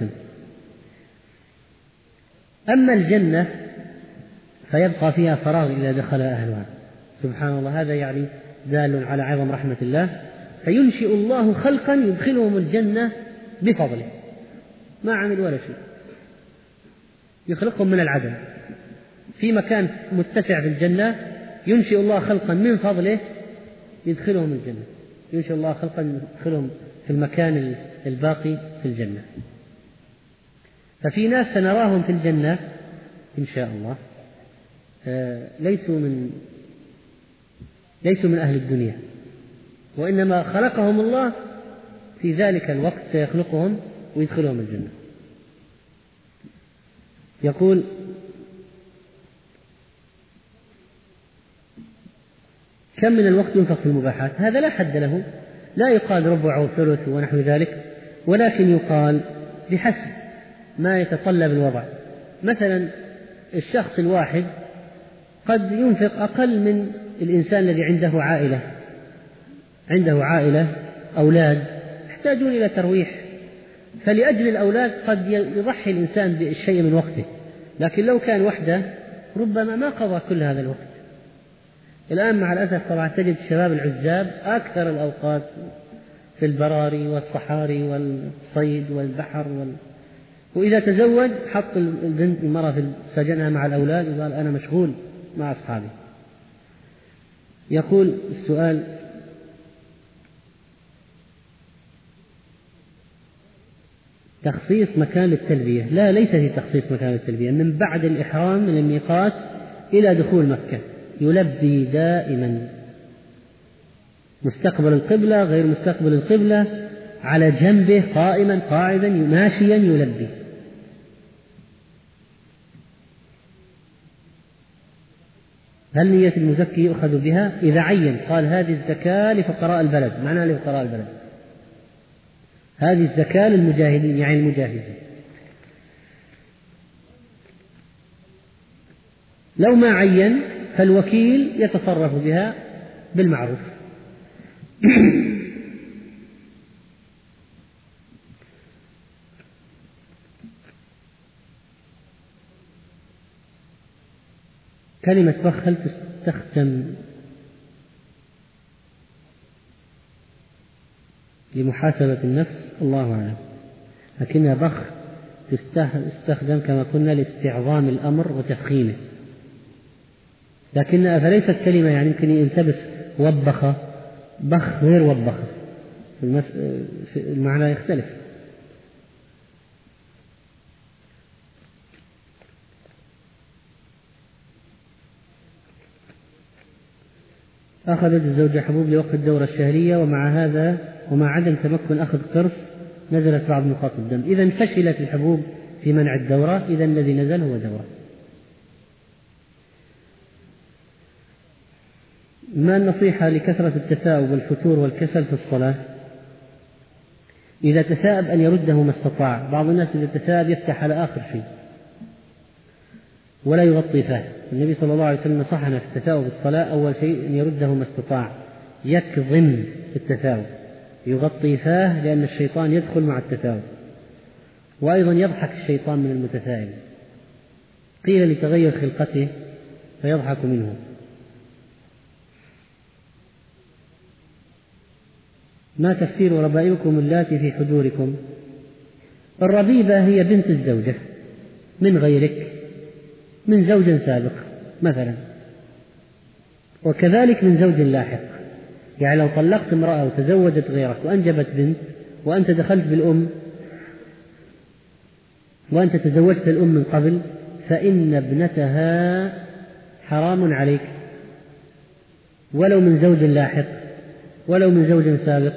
أما الجنة فيبقى فيها فراغ إذا دخل أهلها. سبحان الله، هذا يعني دال على عظم رحمة الله. فينشئ الله خلقا يدخلهم الجنة بفضله، ما عمل ولا شيء، يخلقهم من العدم في مكان متسع في الجنة. ينشئ الله خلقا من فضله يدخلهم الجنة، ينشئ الله خلقا يدخلهم في المكان الباقي في الجنة. ففي ناس سنراهم في الجنة إن شاء الله ليسوا من أهل الدنيا، وإنما خلقهم الله في ذلك الوقت سيخلقهم ويدخلهم الجنة. يقول كم من الوقت ينفق في المباحات؟ هذا لا حد له، لا يقال ربع أو ثلث ونحو ذلك، ولكن يقال بحسب ما يتطلب الوضع. مثلا الشخص الواحد قد ينفق أقل من الإنسان الذي عنده عائلة أولاد يحتاجون إلى ترويح، فلأجل الأولاد قد يضحي الإنسان بالشيء من وقته. لكن لو كان وحده ربما ما قضى كل هذا الوقت. الآن مع الأسف طبعا تجد الشباب العزاب أكثر الأوقات في البراري والصحاري والصيد والبحر وإذا تزوج حط البنت المرأة في سجنها مع الأولاد وقال أنا مشغول مع أصحابي. يقول السؤال تخصيص مكان للتلبية. لا، ليس في تخصيص مكان للتلبية. من بعد الإحرام من الميقات إلى دخول مكة يلبي دائما، مستقبل القبلة غير مستقبل القبلة، على جنبه، قائما قاعدا ماشيا يلبي. هل نية المزكي يؤخذ بها؟ إذا عين قال هذه الزكاة لفقراء البلد، معناها لفقراء البلد، هذه الزكاة للمجاهدين يعني المجاهدين. لو ما عين فالوكيل يتصرف بها بالمعروف. كلمة بخ هل تستخدم لمحاسبة النفس؟ الله أعلم، لكنها بخ تستخدم كما قلنا لاستعظام الأمر وتفخيمه، لكنها فليست كلمة يعني يمكن يلتبس وبخ، بخ غير وبخ، المعنى يختلف. أخذت الزوجة حبوب لوقف الدورة الشهرية، ومع عدم تمكن أخذ قرص نزلت بعض نقاط الدم. إذا فشلت الحبوب في منع الدورة، إذا الذي نزل هو دورة. ما النصيحة لكثرة التثاؤب والفتور والكسل في الصلاة؟ إذا تثاءب أن يرده ما استطاع. بعض الناس إذا تثاءب يفتح على آخر شيء ولا يغطي فاه. النبي صلى الله عليه وسلم نصحنا في التثاؤب في الصلاة أول شيء أن يرده ما استطاع، يكظم في التثاؤب، يغطي فاه لأن الشيطان يدخل مع التثاؤب، وأيضا يضحك الشيطان من المتثائب، قيل لتغير خلقته فيضحك منه. ما تفسير ربائبكم اللاتي في حجوركم؟ الربيبة هي بنت الزوجة من غيرك، من زوج سابق مثلا، وكذلك من زوج لاحق. يعني لو طلقت امرأة وتزوجت غيرك وأنجبت بنت وأنت دخلت بالأم وأنت تزوجت الأم من قبل، فإن ابنتها حرام عليك، ولو من زوج لاحق ولو من زوج سابق،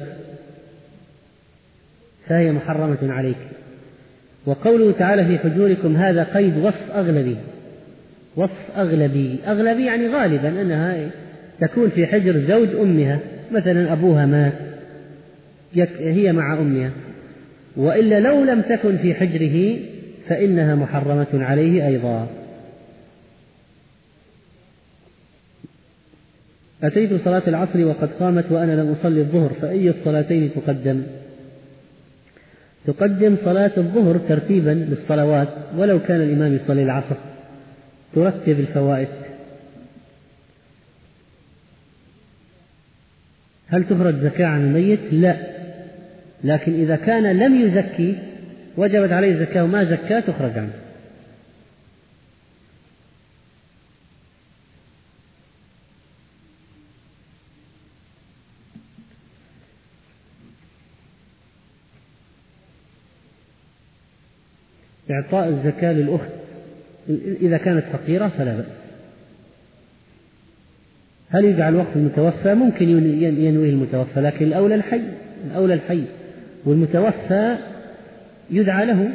فهي محرمة عليك. وقوله تعالى في حجوركم هذا قيد وصف أغلبي، وصف أغلبي يعني غالبا أنها تكون في حجر زوج أمها، مثلا أبوها مات هي مع أمها، وإلا لو لم تكن في حجره فإنها محرمة عليه أيضا. أتيت صلاة العصر وقد قامت وأنا لم أصلي الظهر، فأي الصلاتين تقدم؟ تقدم صلاة الظهر ترتيبا للصلوات، ولو كان الإمام يصلي العصر ترتب الفوائد. هل تخرج زكاة عن الميت؟ لا، لكن إذا كان لم يزكي وجبت عليه الزكاة وما زكى تخرج عنه. إعطاء الزكاة للأخت إذا كانت فقيرة فلا بأس. هل يجعل وقف المتوفى؟ ممكن ينويه المتوفى، لكن الأولى الحي، والمتوفى يدعى له.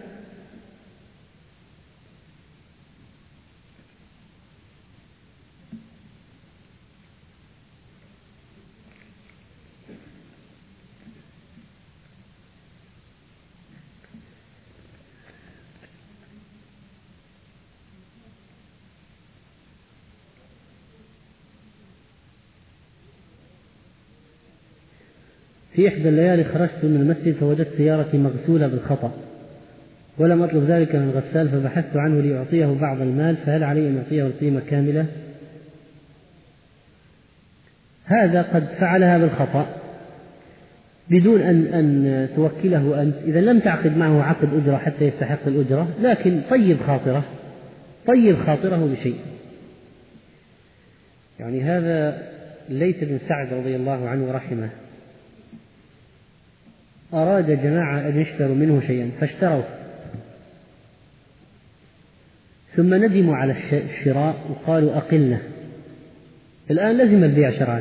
في إحدى الليالي خرجت من المسجد فوجدت سيارتي مغسولة بالخطأ، ولم أطلب ذلك من الغسال، فبحثت عنه لأعطيه بعض المال، فهل علي أن أعطيه القيمة كاملة؟ هذا قد فعلها بالخطأ بدون أن توكله أنت، إذا لم تعقد معه عقد أجرة حتى يستحق الأجرة، لكن طيب خاطره بشيء. يعني هذا ليث بن سعد رضي الله عنه ورحمه أراد جماعة أن يشتروا منه شيئا فاشتروا، ثم ندموا على الشراء وقالوا أقلنا، الآن لزم البيع شرعا،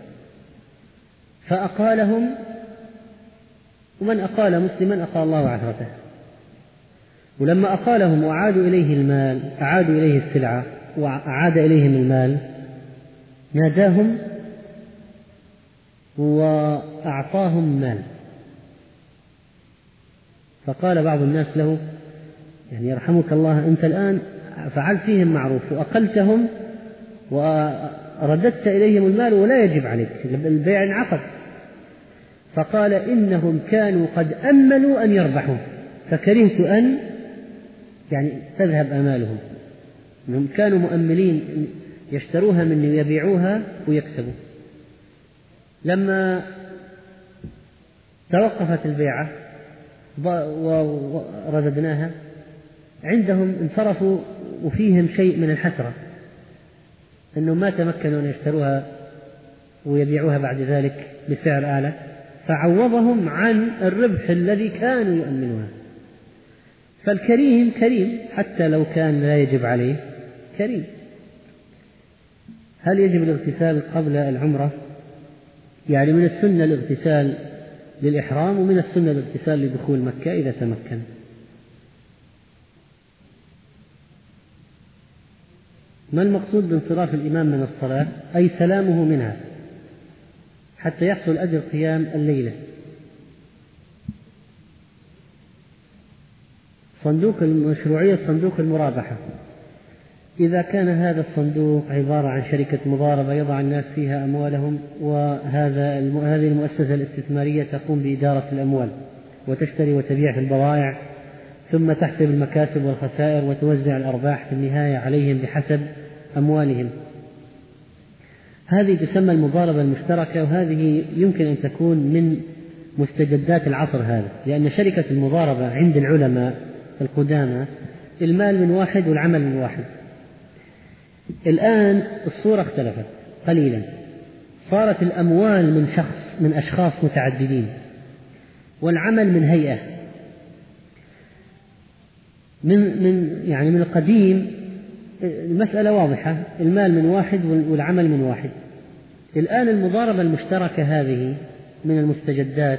فأقالهم، ومن أقال مسلما أقال الله عثرته. ولما أقالهم وأعادوا إليه المال، أعادوا إليه السلعة وأعاد إليهم المال، ناداهم وأعطاهم مال. فقال بعض الناس له: يعني يرحمك الله، أنت الآن فعلت فيهم معروف وأقلتهم ورددت إليهم المال ولا يجب عليك، البيع انعقد. فقال: إنهم كانوا قد أملوا أن يربحوا، فكرهت أن يعني تذهب آمالهم، إنهم كانوا مؤملين يشتروها مني ويبيعوها ويكسبوا. لما توقفت البيعة ورددناها عندهم انصرفوا وفيهم شيء من الحسرة أنهم ما تمكنوا أن يشتروها ويبيعوها بعد ذلك بسعر أعلى، فعوضهم عن الربح الذي كانوا يؤمنونه. فالكريم كريم حتى لو كان لا يجب عليه كريم. هل يجب الاغتسال قبل العمرة؟ يعني من السنة الاغتسال للإحرام، ومن السنة الاغتسال لدخول مكة إذا تمكن. ما المقصود بانصراف الإمام من الصلاة؟ أي سلامه منها حتى يحصل أجر قيام الليلة. صندوق المشروعية، صندوق المرابحة، إذا كان هذا الصندوق عبارة عن شركة مضاربة يضع الناس فيها أموالهم، وهذه المؤسسة الاستثمارية تقوم بإدارة الأموال وتشتري وتبيع في البضائع، ثم تحسب المكاسب والخسائر وتوزع الأرباح في النهاية عليهم بحسب أموالهم، هذه تسمى المضاربة المشتركة، وهذه يمكن أن تكون من مستجدات العصر هذا، لأن شركة المضاربة عند العلماء القدامى المال من واحد والعمل من واحد. الآن الصورة اختلفت قليلا، صارت الأموال من أشخاص متعددين، والعمل من هيئة. من القديم المسألة واضحة، المال من واحد والعمل من واحد. الآن المضاربة المشتركة هذه من المستجدات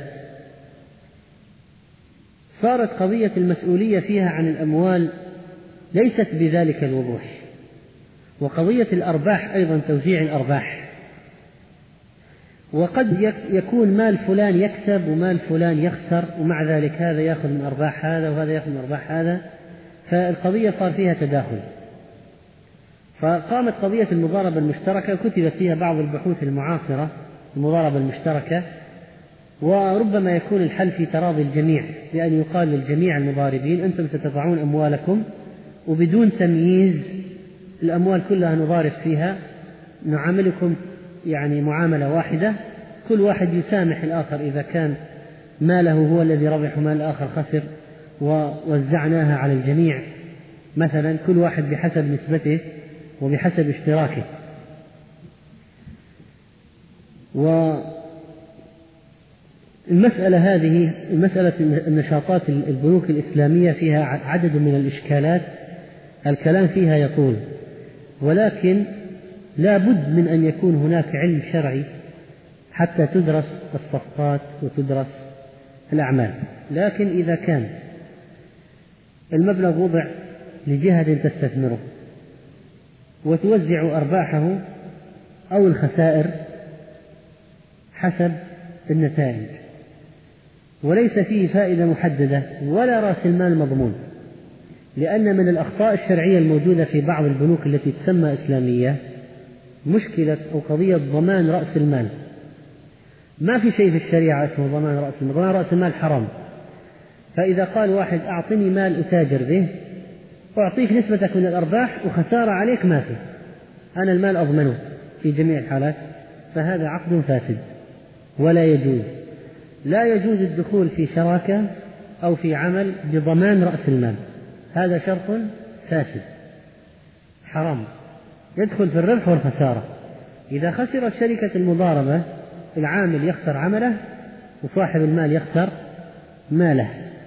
صارت قضية المسؤولية فيها عن الأموال ليست بذلك الوضوح، وقضية الأرباح أيضا توزيع الأرباح، وقد يكون مال فلان يكسب ومال فلان يخسر، ومع ذلك هذا يأخذ من أرباح هذا وهذا يأخذ من أرباح هذا، فالقضية صار فيها تداخل. فقامت قضية المضاربة المشتركة وكتبت فيها بعض البحوث المعاصرة المضاربة المشتركة، وربما يكون الحل في تراضي الجميع، بأن يقال للجميع المضاربين أنتم ستضعون أموالكم وبدون تمييز الأموال كلها نضارب فيها، نعاملكم معاملة واحدة، كل واحد يسامح الآخر إذا كان ماله هو الذي ربح ومال الآخر خسر، ووزعناها على الجميع مثلا، كل واحد بحسب نسبته وبحسب اشتراكه. والمسألة هذه مسألة النشاطات البنوك الإسلامية فيها عدد من الإشكالات الكلام فيها يطول، ولكن لا بد من أن يكون هناك علم شرعي حتى تدرس الصفقات وتدرس الأعمال. لكن إذا كان المبلغ وضع لجهة تستثمره وتوزع أرباحه أو الخسائر حسب النتائج، وليس فيه فائدة محددة ولا رأس المال مضمون، لأن من الأخطاء الشرعية الموجودة في بعض البنوك التي تسمى إسلامية مشكلة أو قضية ضمان رأس المال. ما في شيء في الشريعة اسمه ضمان رأس المال، ضمان رأس المال حرام. فإذا قال واحد أعطني مال أتاجر به، أعطيك نسبتك من الأرباح وخسارة عليك ما في، أنا المال أضمنه في جميع الحالات، فهذا عقد فاسد ولا يجوز. لا يجوز الدخول في شراكة أو في عمل بضمان رأس المال، هذا شرط فاسد حرام، يدخل في الربح والخسارة. إذا خسرت شركة المضاربة العامل يخسر عمله وصاحب المال يخسر ماله.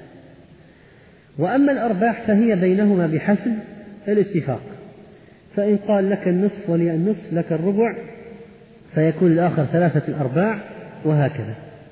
وأما الأرباح فهي بينهما بحسب الاتفاق، فإن قال لك النصف ولي النصف لك الربع فيكون الآخر ثلاثة الأرباع، وهكذا.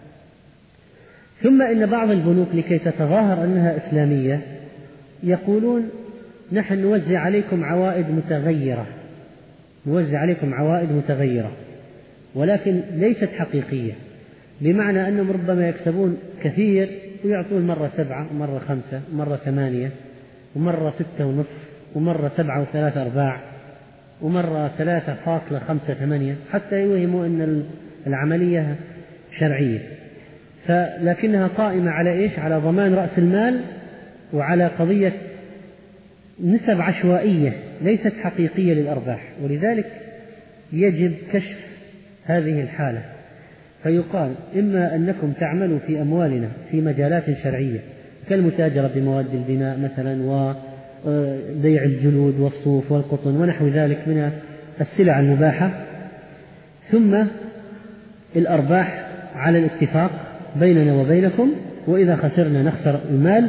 ثم إن بعض البنوك لكي تتظاهر أنها إسلامية يقولون نحن نوزع عليكم عوائد متغيرة، نوزع عليكم عوائد متغيرة، ولكن ليست حقيقية، بمعنى أنهم ربما يكسبون كثير ويعطون مرة 7 ومرة 5 ومرة 8 ومرة 6.5 ومرة 7.3 ومرة 3.58، حتى يوهموا أن العملية شرعية، لكنها قائمة على إيش؟ على ضمان رأس المال وعلى قضية نسب عشوائية ليست حقيقية للأرباح. ولذلك يجب كشف هذه الحالة، فيقال إما أنكم تعملوا في أموالنا في مجالات شرعية كالمتاجرة بمواد البناء مثلا، وبيع الجلود والصوف والقطن ونحو ذلك من السلع المباحة، ثم الأرباح على الاتفاق بيننا وبينكم، وإذا خسرنا نخسر المال،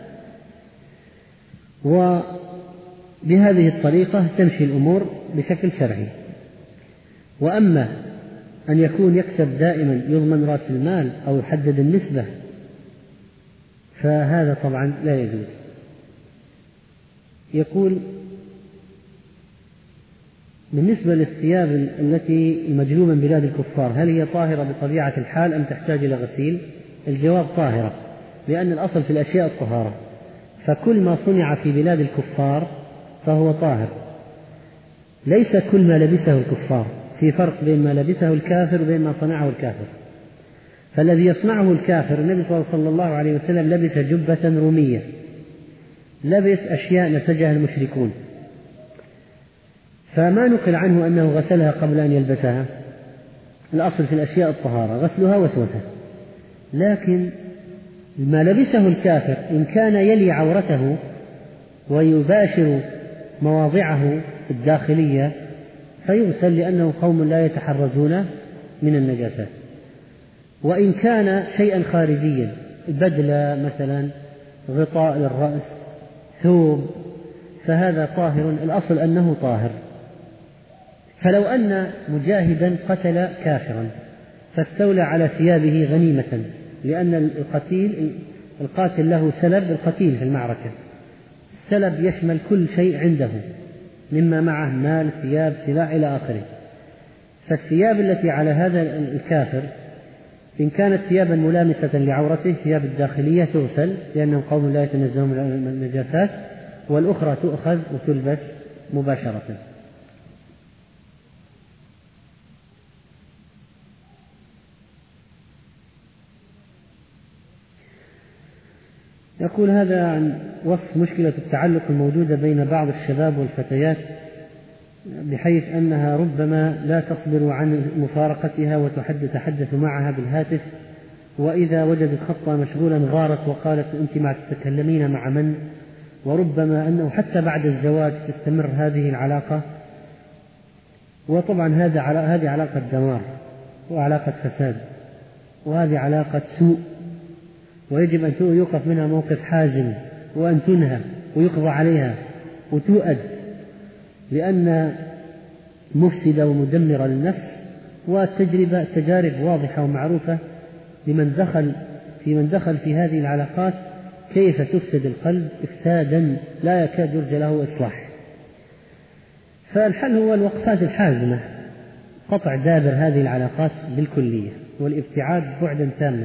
وبهذه الطريقة تمشي الأمور بشكل شرعي. وأما أن يكون يكسب دائما يضمن رأس المال أو يحدد النسبة فهذا طبعا لا يجوز. يقول بالنسبة للثياب التي مجلوبة من بلاد الكفار هل هي طاهرة بطبيعة الحال أم تحتاج إلى غسيل؟ الجواب طاهرة، لأن الأصل في الأشياء الطهارة، فكل ما صنع في بلاد الكفار فهو طاهر، ليس كل ما لبسه الكفار، في فرق بين ما لبسه الكافر وبين ما صنعه الكافر. فالذي يصنعه الكافر، النبي صلى الله عليه وسلم لبس جبة رومية، لبس أشياء نسجها المشركون، فما نقل عنه أنه غسلها قبل أن يلبسها. الأصل في الأشياء الطهارة، غسلها وسوسة، لكن ما لبسه الكافر إن كان يلي عورته ويباشر مواضعه الداخلية فيغسل، لأنه قوم لا يتحرزون من النجاسات. وإن كان شيئا خارجيا، بدلة مثلا، غطاء للرأس، ثوب، فهذا طاهر، الأصل أنه طاهر. فلو أن مجاهدا قتل كافرا فاستولى على ثيابه غنيمة، لأن القاتل له سلب القتيل في المعركة، السلب يشمل كل شيء عنده مما معه مال، ثياب، سلاح إلى آخره. فالثياب التي على هذا الكافر إن كانت ثيابا ملامسة لعورته، ثياب الداخلية تغسل لأنهم قوم لا يتنزهون من النجاسات، والأخرى تؤخذ وتلبس مباشرة. يقول هذا عن وصف مشكلة التعلق الموجودة بين بعض الشباب والفتيات، بحيث أنها ربما لا تصبر عن مفارقتها وتتحدث معها بالهاتف، وإذا وجدت خطا مشغولا غارت وقالت أنت ما تتكلمين مع من، وربما أنه حتى بعد الزواج تستمر هذه العلاقة. وطبعا هذه علاقة دمار وعلاقة فساد، وهذه علاقة سوء، ويجب أن يوقف منها موقف حازم، وأن تنهى ويقضى عليها وتؤد، لأن مفسدة ومدمرة للنفس. والتجارب واضحة ومعروفة لمن دخل في هذه العلاقات كيف تفسد القلب إفسادا لا يكاد يرجى له إصلاح. فالحل هو الوقفات الحازمة، قطع دابر هذه العلاقات بالكلية والابتعاد بعدا تاما.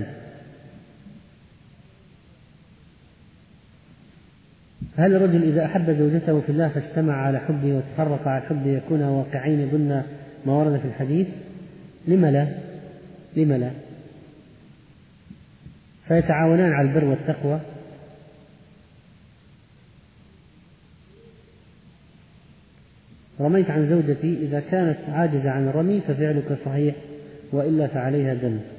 هل الرجل إذا أحب زوجته في الله فاجتمع على حبه وتفرق على حبه يكون واقعين ضمن ما ورد في الحديث؟ لم لا؟ فيتعاونان على البر والتقوى. رميت عن زوجتي، إذا كانت عاجزة عن الرمي ففعلك صحيح، وإلا فعليها دم.